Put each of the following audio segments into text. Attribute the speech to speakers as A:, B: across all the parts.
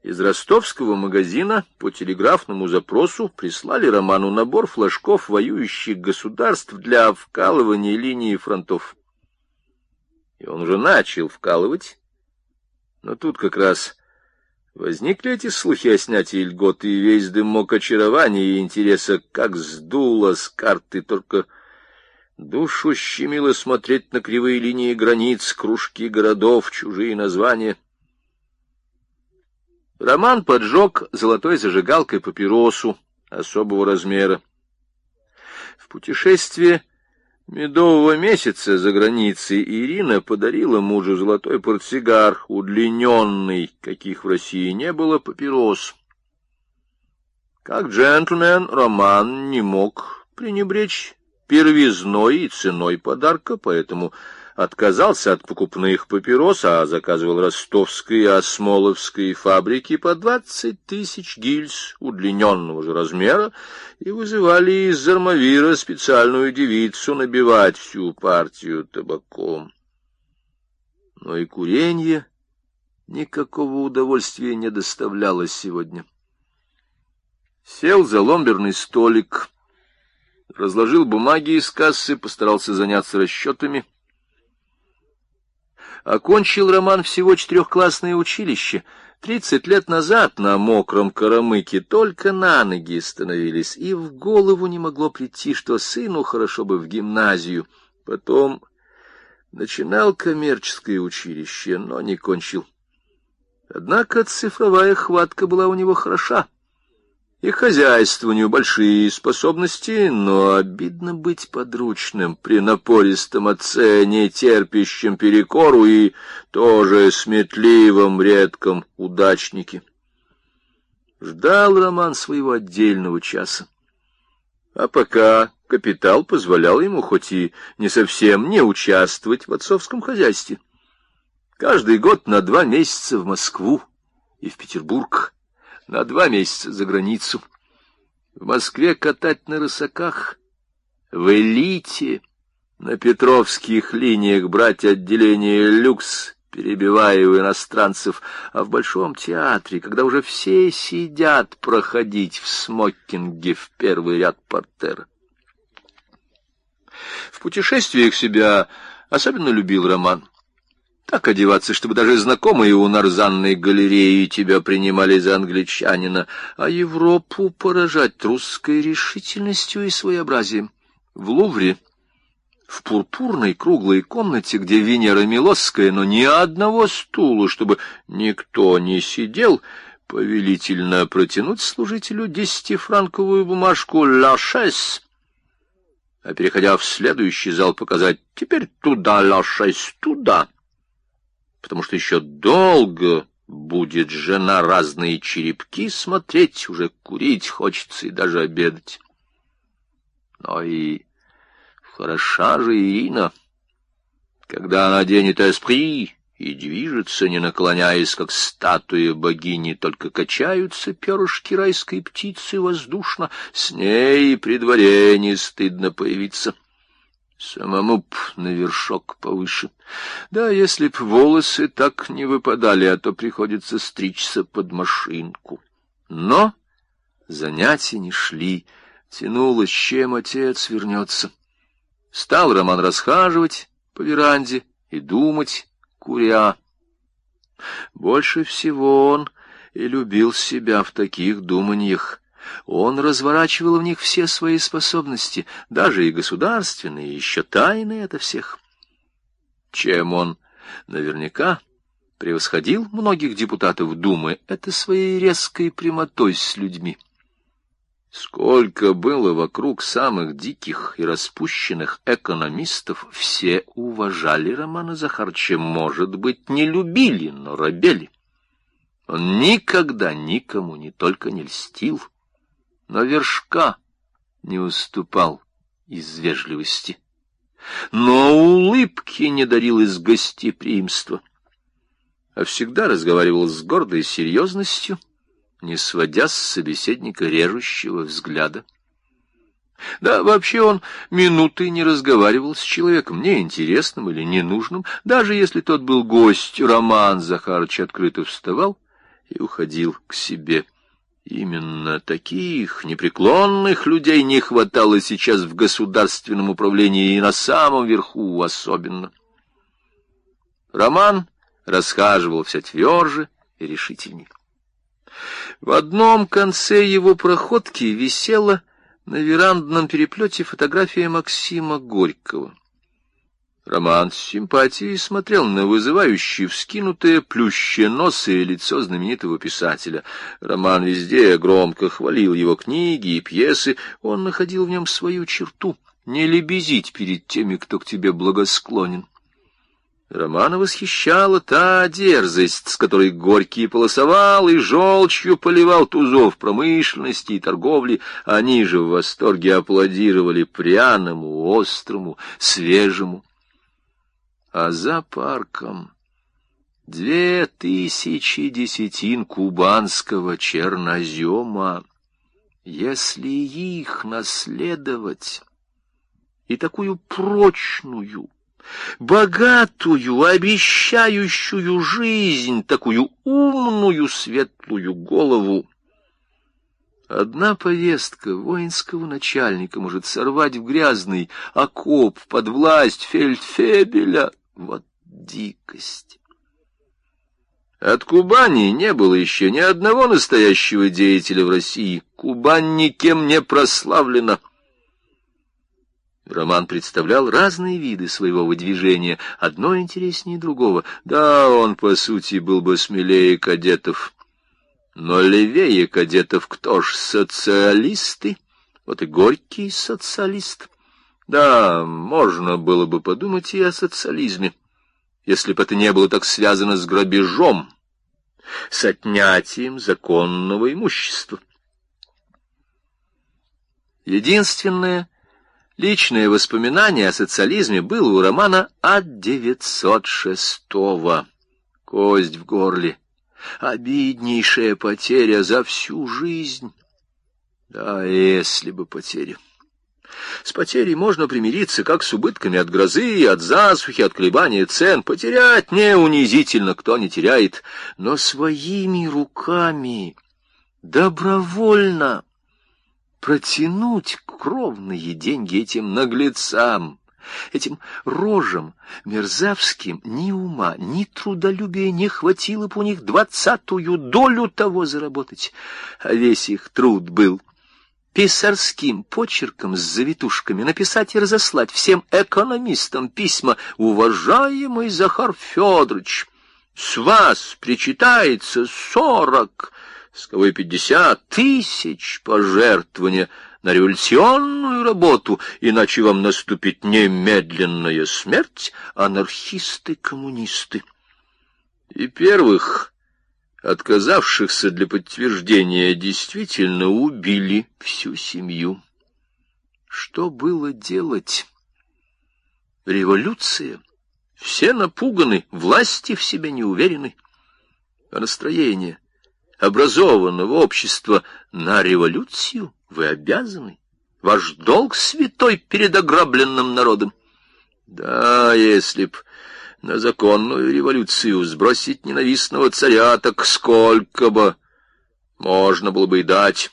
A: Из ростовского магазина по телеграфному запросу прислали Роману набор флажков воюющих государств для вкалывания линии фронтов. И он уже начал вкалывать, но тут как раз возникли эти слухи о снятии льготы, и весь дымок очарования и интереса как сдуло с карты, только душу щемило смотреть на кривые линии границ, кружки городов, чужие названия. Роман поджег золотой зажигалкой папиросу особого размера. В путешествие медового месяца за границей Ирина подарила мужу золотой портсигар, удлиненный, каких в России не было, папирос. Как джентльмен, Роман не мог пренебречь первизной и ценой подарка, поэтому отказался от покупных папирос, а заказывал ростовской и осмоловской фабрики по 20 тысяч гильз удлиненного же размера, и вызывали из Армавира специальную девицу набивать всю партию табаком. Но и куренье никакого удовольствия не доставляло сегодня. Сел за ломберный столик, разложил бумаги из кассы, постарался заняться расчетами. Окончил Роман всего 4-классное училище. 30 лет назад на мокром Карамыке только на ноги становились, и в голову не могло прийти, что сыну хорошо бы в гимназию. Потом начинал коммерческое училище, но не кончил. Однако цифровая хватка была у него хороша. И хозяйствованию большие способности, но обидно быть подручным при напористом отце, не терпящем перекору и тоже сметливом, редком удачнике. Ждал Роман своего отдельного часа. А пока капитал позволял ему хоть и не совсем не участвовать в отцовском хозяйстве. Каждый год на 2 месяца в Москву и в Петербург, на 2 месяца за границу. В Москве катать на рысаках, в элите, на петровских линиях брать отделение люкс, перебивая у иностранцев, а в Большом театре, когда уже все сидят, проходить в смокинге в первый ряд портера. В путешествиях себя особенно любил Роман. Так одеваться, чтобы даже знакомые у нарзанной галереи тебя принимали за англичанина, а Европу поражать русской решительностью и своеобразием. В Лувре, в пурпурной круглой комнате, где Венера Милосская, но ни одного стула, чтобы никто не сидел, повелительно протянуть служителю 10-франковую бумажку «Ла шес», а, переходя в следующий зал, показать «теперь туда, ла шес, туда», потому что еще долго будет жена разные черепки смотреть, уже курить хочется и даже обедать. Но и хороша же Ирина, когда она оденет эспри и движется, не наклоняясь, как статуя богини, только качаются перышки райской птицы воздушно, с ней при дворе не стыдно появиться. Самому б на вершок повыше. Да, если б волосы так не выпадали, а то приходится стричься под машинку. Но занятия не шли, тянулось, чем отец вернется. Стал Роман расхаживать по веранде и думать, куря. Больше всего он и любил себя в таких думаньях. Он разворачивал в них все свои способности, даже и государственные, еще тайные ото всех. Чем он наверняка превосходил многих депутатов Думы, это своей резкой прямотой с людьми. Сколько было вокруг самых диких и распущенных экономистов, все уважали Романа Захарыча, может быть, не любили, но робели. Он никогда никому не только не льстил, но вершка не уступал из вежливости, но улыбки не дарил из гостеприимства, а всегда разговаривал с гордой серьезностью, не сводя с собеседника режущего взгляда. Да, вообще он минуты не разговаривал с человеком неинтересным или ненужным, даже если тот был гость. Роман Захарыч открыто вставал и уходил к себе. Именно таких непреклонных людей не хватало сейчас в государственном управлении и на самом верху особенно. Роман расхаживал все тверже и решительней. В одном конце его проходки висела на верандном переплете фотография Максима Горького. Роман с симпатией смотрел на вызывающее вскинутое плющеносое лицо знаменитого писателя. Роман везде громко хвалил его книги и пьесы. Он находил в нем свою черту — не лебезить перед теми, кто к тебе благосклонен. Романа восхищала та дерзость, с которой Горький полосовал и желчью поливал тузов промышленности и торговли. Они же в восторге аплодировали пряному, острому, свежему. А за парком 2000 десятин кубанского чернозема. Если их наследовать и такую прочную, богатую, обещающую жизнь, такую умную, светлую голову, одна повестка воинского начальника может сорвать в грязный окоп под власть фельдфебеля. Вот дикость! От Кубани не было еще ни одного настоящего деятеля в России. Кубань никем не прославлена. Роман представлял разные виды своего выдвижения, одно интереснее другого. Да, он, по сути, был бы смелее кадетов. Но левее кадетов кто ж? Социалисты. Вот и Горький социалист. Да, можно было бы подумать и о социализме, если бы это не было так связано с грабежом, с отнятием законного имущества. Единственное личное воспоминание о социализме было у Романа от 906-го. Кость в горле. Обиднейшая потеря за всю жизнь. Да, если бы потеря. С потерей можно примириться, как с убытками от грозы, от засухи, от колебания цен. Потерять не унизительно, кто не теряет, но своими руками, добровольно протянуть кровные деньги этим наглецам, этим рожам мерзавским, ни ума, ни трудолюбия не хватило бы у них 20-ю долю того заработать, а весь их труд был писарским почерком с завитушками написать и разослать всем экономистам письма: «Уважаемый Захар Федорович, с вас причитается 40, с кого и 50 тысяч пожертвования на революционную работу, иначе вам наступит немедленная смерть, анархисты-коммунисты». И первых, отказавшихся для подтверждения, действительно убили всю семью. Что было делать? Революция. Все напуганы, власти в себе не уверены. А настроение образованного общества на революцию вы обязаны. Ваш долг святой перед ограбленным народом. Да, если б на законную революцию сбросить ненавистного царя, так сколько бы можно было бы и дать.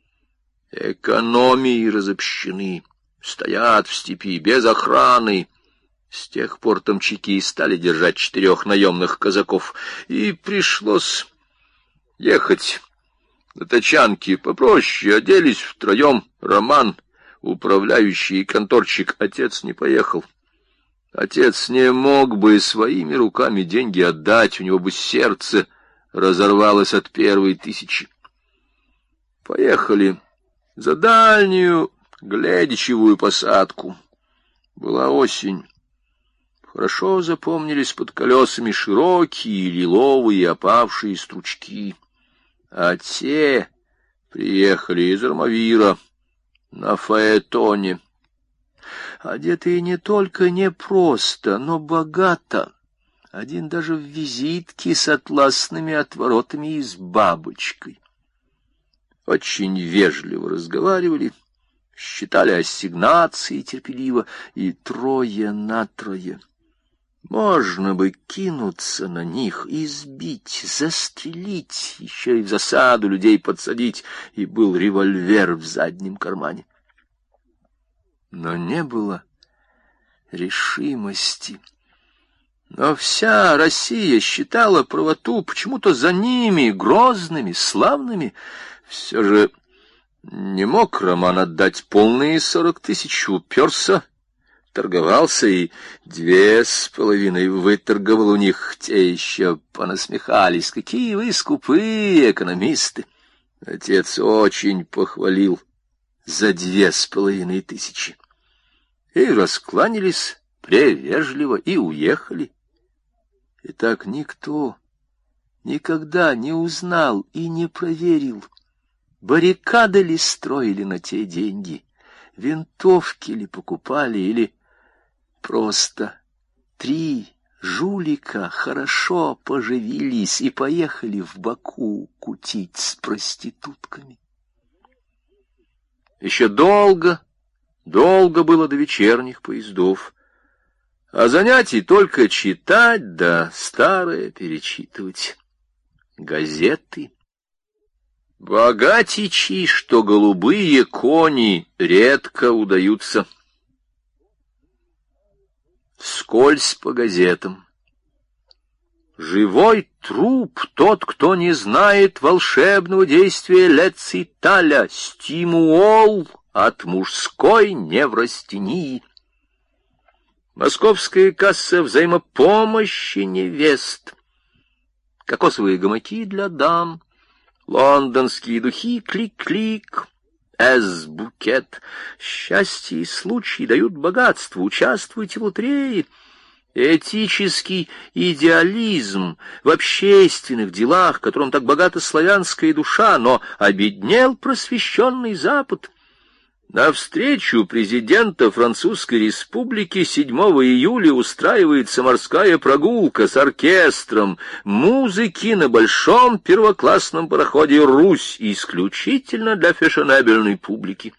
A: Экономии разобщены, стоят в степи без охраны. С тех пор тамчаки стали держать 4 наемных казаков, и пришлось ехать на тачанке попроще. Оделись втроем: Роман, управляющий, и конторщик. Отец не поехал. Отец не мог бы своими руками деньги отдать, у него бы сердце разорвалось от первой 1000. Поехали за дальнюю глядячевую посадку. Была осень. Хорошо запомнились под колесами широкие лиловые опавшие стручки. А те приехали из Армавира на фаэтоне. Одетые не только не просто, но богато. Один даже в визитке с атласными отворотами и с бабочкой. Очень вежливо разговаривали, считали ассигнации терпеливо, и 3 на 3. Можно бы кинуться на них, избить, застрелить, еще и в засаду людей подсадить, и был револьвер в заднем кармане. Но не было решимости. Но вся Россия считала правоту почему-то за ними, грозными, славными. Все же не мог Роман отдать полные 40 000, уперся, торговался и 2,5 выторговал у них. Те еще понасмехались. Какие вы скупые экономисты! Отец очень похвалил за 2500. И раскланялись превежливо и уехали. И так никто никогда не узнал и не проверил, баррикады ли строили на те деньги, винтовки ли покупали, или просто 3 жулика хорошо поживились и поехали в Баку кутить с проститутками. Еще долго было до вечерних поездов, а занятий только читать да старое перечитывать. Газеты. Богатичи, что голубые кони, редко удаются. Вскользь по газетам. Живой труп тот, кто не знает волшебного действия лециталя, стимуол от мужской неврастении. Московская касса взаимопомощи невест. Кокосовые гамаки для дам. Лондонские духи клик-клик. Эс-букет. Счастье и случай дают богатство. Участвуйте в лотерее. Этический идеализм в общественных делах, которым так богата славянская душа, но обеднел просвещенный Запад. Навстречу президента Французской Республики 7 июля устраивается морская прогулка с оркестром музыки на большом первоклассном пароходе «Русь», исключительно для фешенебельной публики.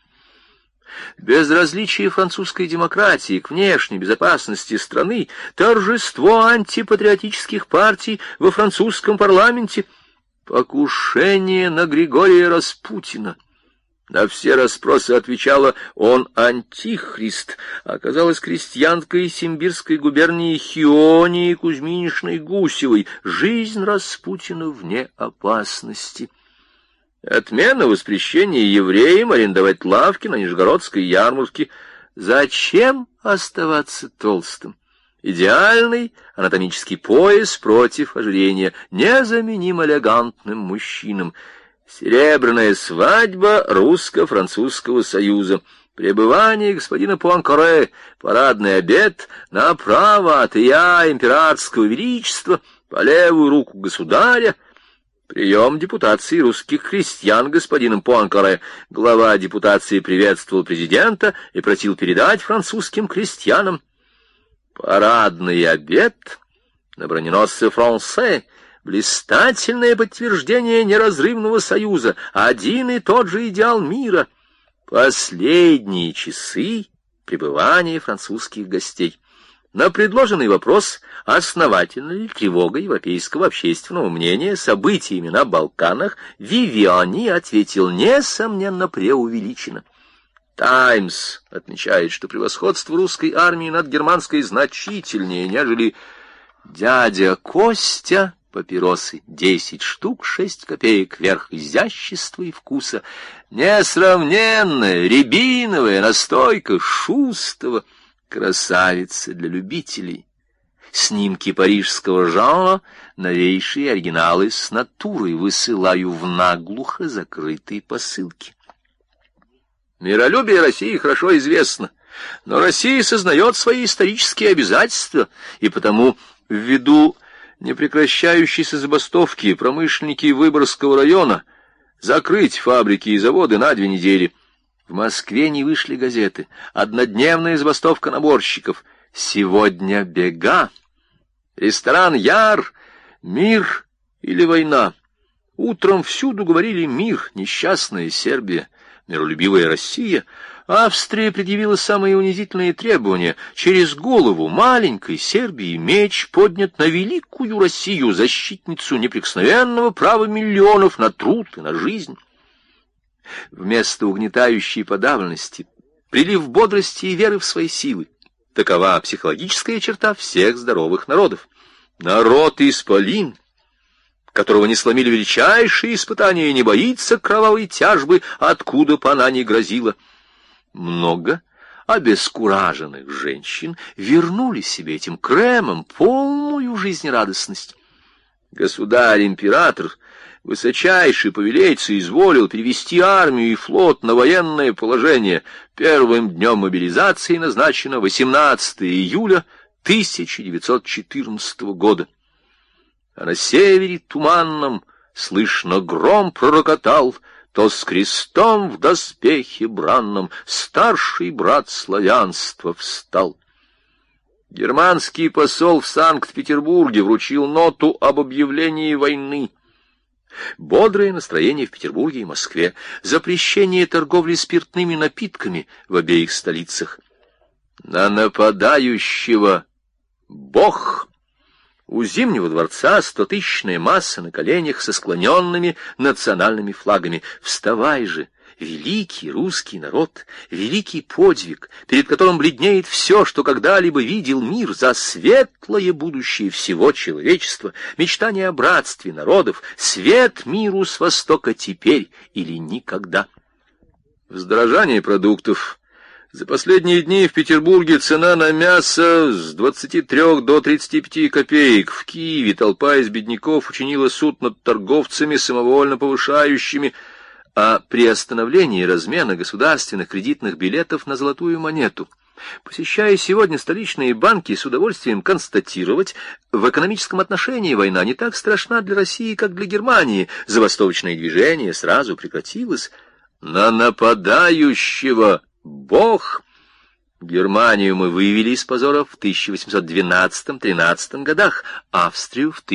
A: Безразличие французской демократии к внешней безопасности страны, торжество антипатриотических партий во французском парламенте, покушение на Григория Распутина. На все расспросы отвечала: он антихрист. Оказалась крестьянкой Симбирской губернии Хионии Кузьминишной Гусевой. Жизнь Распутина вне опасности. Отмена воспрещения евреям арендовать лавки на Нижегородской ярмарке. Зачем оставаться толстым? Идеальный анатомический пояс против ожирения, незаменим элегантным мужчинам. Серебряная свадьба русско-французского союза. Пребывание господина Пуанкаре, парадный обед, направо от ия императорского величества, по левую руку государя. Прием депутации русских крестьян господином Пуанкаре. Глава депутации приветствовал президента и просил передать французским крестьянам. Парадный обед на броненосце «Франсе». Блистательное подтверждение неразрывного союза, один и тот же идеал мира. Последние часы пребывания французских гостей. На предложенный вопрос, основательна ли тревога европейского общественного мнения событиями на Балканах, Вивиани ответил: несомненно, преувеличено. «Таймс» отмечает, что превосходство русской армии над германской значительнее, нежели дядя Костя. Папиросы 10 штук, 6 копеек, верх изящества и вкуса. Несравненная рябиновая настойка Шустова, красавица для любителей. Снимки парижского жанра, новейшие оригиналы с натурой высылаю в наглухо закрытые посылки. Миролюбие России хорошо известно, но Россия сознает свои исторические обязательства, и потому ввиду непрекращающейся забастовки промышленники Выборгского района закрыть фабрики и заводы на 2 недели. В Москве не вышли газеты. Однодневная забастовка наборщиков. Сегодня бега. Ресторан «Яр», мир или война. Утром всюду говорили мир, несчастная Сербия, миролюбивая Россия. Австрия предъявила самые унизительные требования. Через голову маленькой Сербии меч поднят на великую Россию, защитницу неприкосновенного права миллионов на труд и на жизнь. Вместо угнетающей подавленности прилив бодрости и веры в свои силы. Такова психологическая черта всех здоровых народов. Народ исполин, которого не сломили величайшие испытания, и не боится кровавой тяжбы, откуда б она ни грозила. Много обескураженных женщин вернули себе этим кремом полную жизнерадостность. Государь-император, высочайший повелеть, соизволил перевести армию и флот на военное положение. Первым днем мобилизации назначено 18 июля 1914 года. А на севере туманном слышно гром пророкотал, то с крестом в доспехе бранном старший брат славянства встал. Германский посол в Санкт-Петербурге вручил ноту об объявлении войны. Бодрое настроение в Петербурге и Москве, запрещение торговли спиртными напитками в обеих столицах. На нападающего Бог! У Зимнего дворца 100-тысячная масса на коленях со склоненными национальными флагами. Вставай же, великий русский народ, великий подвиг, перед которым бледнеет все, что когда-либо видел мир, за светлое будущее всего человечества, мечтание о братстве народов, свет миру с востока теперь или никогда. Вздорожание продуктов. За последние дни в Петербурге цена на мясо с 23 до 35 копеек. В Киеве толпа из бедняков учинила суд над торговцами, самовольно повышающими о приостановлении размена государственных кредитных билетов на золотую монету. Посещая сегодня столичные банки, с удовольствием констатировать, в экономическом отношении война не так страшна для России, как для Германии. Забастовочное движение сразу прекратилось. На нападающего Бог! Германию мы вывели из позора в 1812-13 годах, Австрию в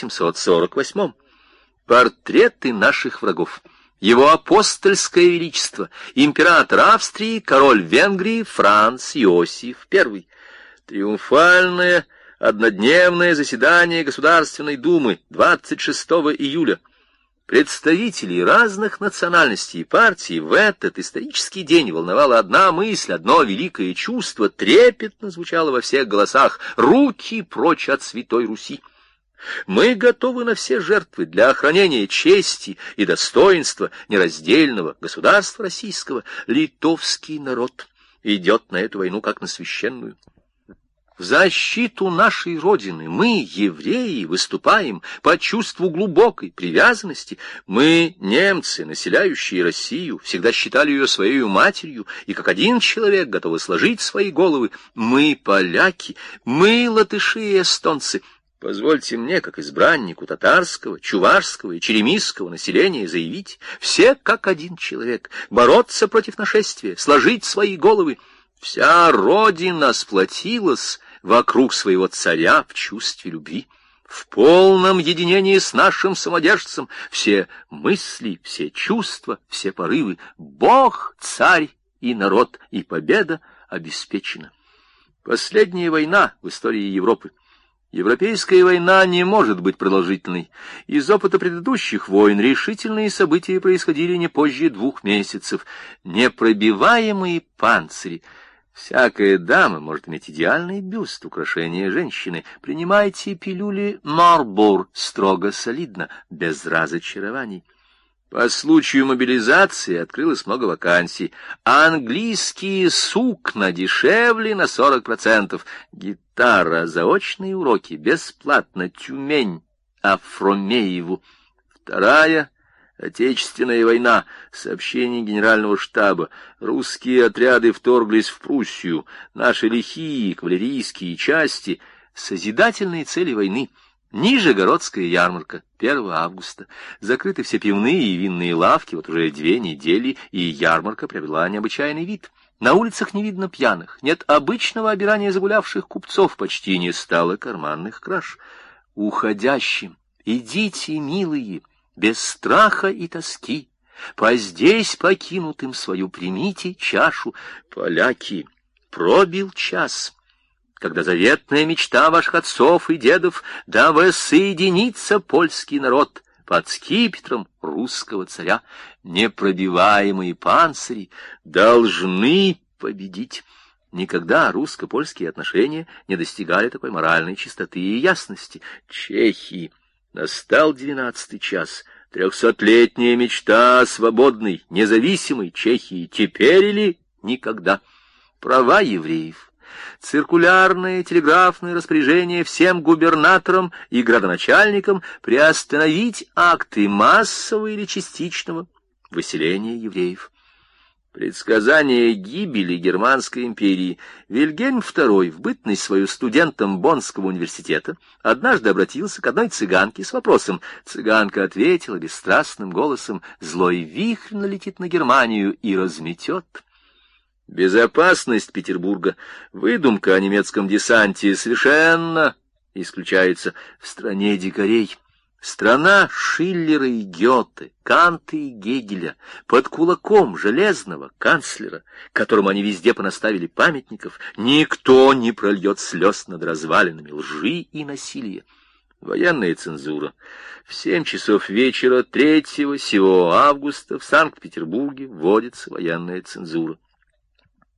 A: 1848. Портреты наших врагов. Его апостольское величество, император Австрии, король Венгрии Франц Иосиф I. Триумфальное однодневное заседание Государственной Думы 26 июля. Представителей разных национальностей и партий в этот исторический день волновала одна мысль, одно великое чувство, трепетно звучало во всех голосах: «Руки прочь от Святой Руси!» Мы готовы на все жертвы для охранения чести и достоинства нераздельного государства российского. Литовский народ идет на эту войну как на священную. В защиту нашей Родины мы, евреи, выступаем по чувству глубокой привязанности. Мы, немцы, населяющие Россию, всегда считали ее своей матерью, и как один человек готовы сложить свои головы. Мы, поляки, мы, латыши и эстонцы. Позвольте мне, как избраннику татарского, чувашского и черемисского населения, заявить: все как один человек, бороться против нашествия, сложить свои головы. Вся Родина сплотилась вокруг своего царя в чувстве любви, в полном единении с нашим самодержцем. Все мысли, все чувства, все порывы. Бог, царь и народ, и победа обеспечена. Последняя война в истории Европы. Европейская война не может быть продолжительной. Из опыта предыдущих войн решительные события происходили не позже 2 месяцев. Непробиваемые панцири. Всякая дама может иметь идеальный бюст, украшение женщины. Принимайте пилюли Марбур строго, солидно, без разочарований. По случаю мобилизации открылось много вакансий. Английские сукна дешевле на 40%. Гитара, заочные уроки, бесплатно, Тюмень, Афромееву. Вторая Отечественная война. Сообщение генерального штаба. Русские отряды вторглись в Пруссию. Наши лихие кавалерийские части. Созидательные цели войны. Нижегородская ярмарка. 1 августа. Закрыты все пивные и винные лавки вот уже 2 недели, и ярмарка приобрела необычайный вид. На улицах не видно пьяных. Нет обычного обирания загулявших купцов. Почти не стало карманных краж. Уходящим. Идите, милые. без страха и тоски, по здесь покинутым свою примите чашу. Поляки, пробил час, когда заветная мечта ваших отцов и дедов, да воссоединится польский народ под скипетром русского царя. Непробиваемые панцири должны победить. Никогда русско-польские отношения не достигали такой моральной чистоты и ясности. Чехии, настал 12-й час. 300-летняя мечта свободной, независимой Чехии теперь или никогда. Права евреев. Циркулярное телеграфное распоряжение всем губернаторам и градоначальникам приостановить акты массового или частичного выселения евреев. Предсказание гибели Германской империи. Вильгельм II, в бытность свою студентом Боннского университета, однажды обратился к одной цыганке с вопросом. Цыганка ответила бесстрастным голосом: «Злой вихрь налетит на Германию и разметет». Безопасность Петербурга, выдумка о немецком десанте совершенно исключается. В стране дикарей, страна Шиллера и Гёте, Канта и Гегеля, под кулаком железного канцлера, которому они везде понаставили памятников, никто не прольет слез над развалинами лжи и насилия. Военная цензура. В 7 часов вечера 3 сего августа в Санкт-Петербурге вводится военная цензура.